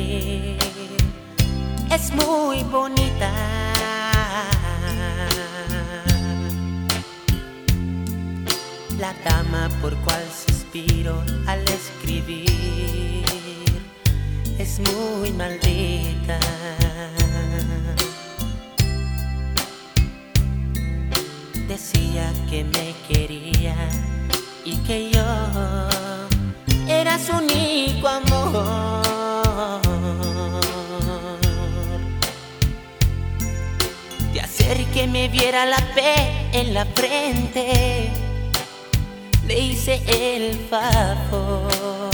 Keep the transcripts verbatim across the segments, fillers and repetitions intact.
morir. Es muy bonita, la dama por cual suspiro al escribir. Es muy maldita. Decía que me quería y que yo era su único amor. De hacer que me viera la P en la frente, le hice el favor.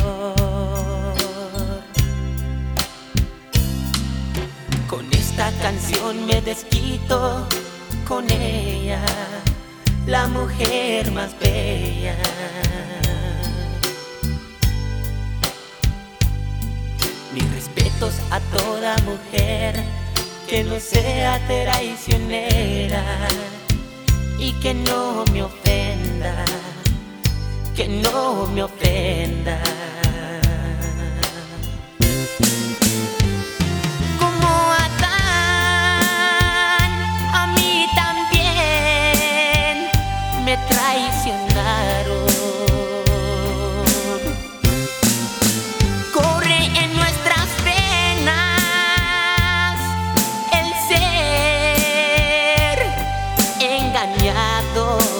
Con esta canción me desquito con ella, la mujer más bella. Mis respetos a toda mujer que no sea traicionera y que no me ofenda, que no me ofenda. Me traicionaron. Corre en nuestras venas el ser engañados.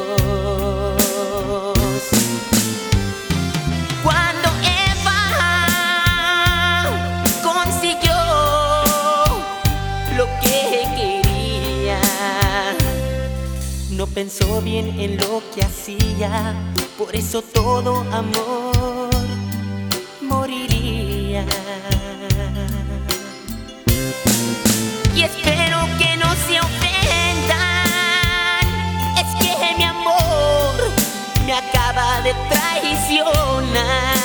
Cuando Eva consiguió lo que quería, no pensó bien en lo que hacía, por eso todo amor moriría. Y espero que no se ofendan, es que mi amor me acaba de traicionar.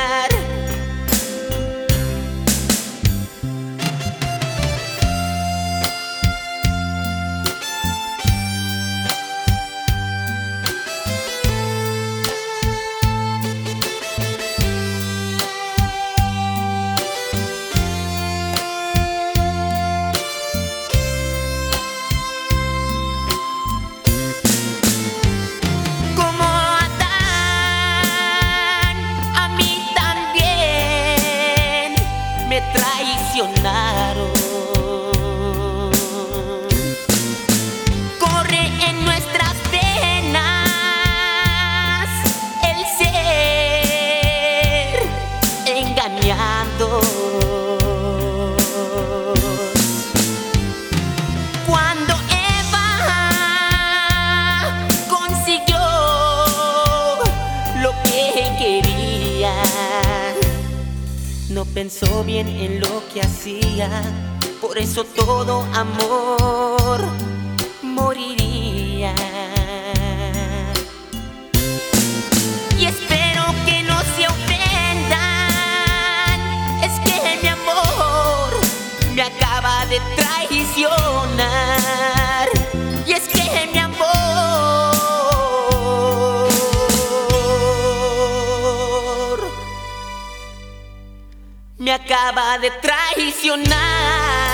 Me traicionaron. Corre en nuestras venas el ser engañados. Cuando Eva consiguió lo que quería, no pensó bien en lo que hacía, por eso todo amor moriría. Y espero que no se ofendan, es que mi amor me acaba de traicionar. Y es que mi amor me acaba de traicionar.